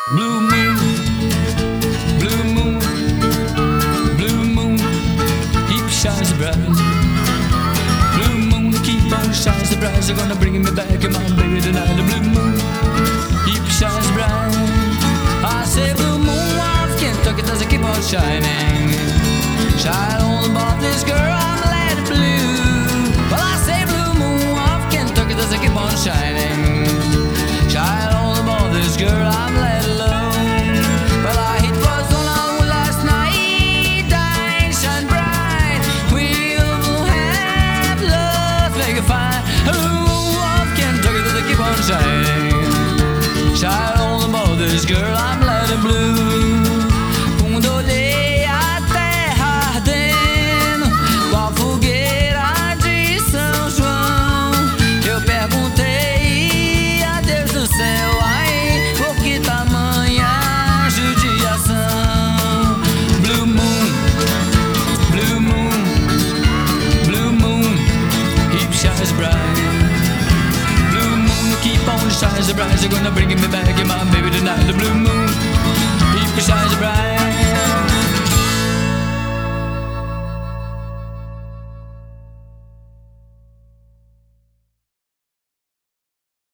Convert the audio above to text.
Blue moon, blue moon, blue moon, keep shines so bright. Blue moon, keep on shining so bright. You're gonna bring me back, come on, baby, tonight. The blue moon, keep shining so bright. I say blue moon of Kentucky, does it keep on shining? Shine on above this girl, I'm led blue. Well, I say blue moon of Kentucky, does it keep on shining? Shine on above this girl, I'm led alone. Well, I hit was on last night, dying, shine bright. We'll have love, make it fine. Blue moon of Kentucky, does it keep on shining? Shine on above this girl, I'm led blue. Olhei a terra ardendo com a fogueira de São João. Eu perguntei a Deus do céu, ai, por que tamanha judiação? Blue moon, blue moon, blue moon, keep shining so bright. Blue moon, keep on shining so bright. You're gonna bring me back, my baby, tonight. The blue moon, keep shining so bright.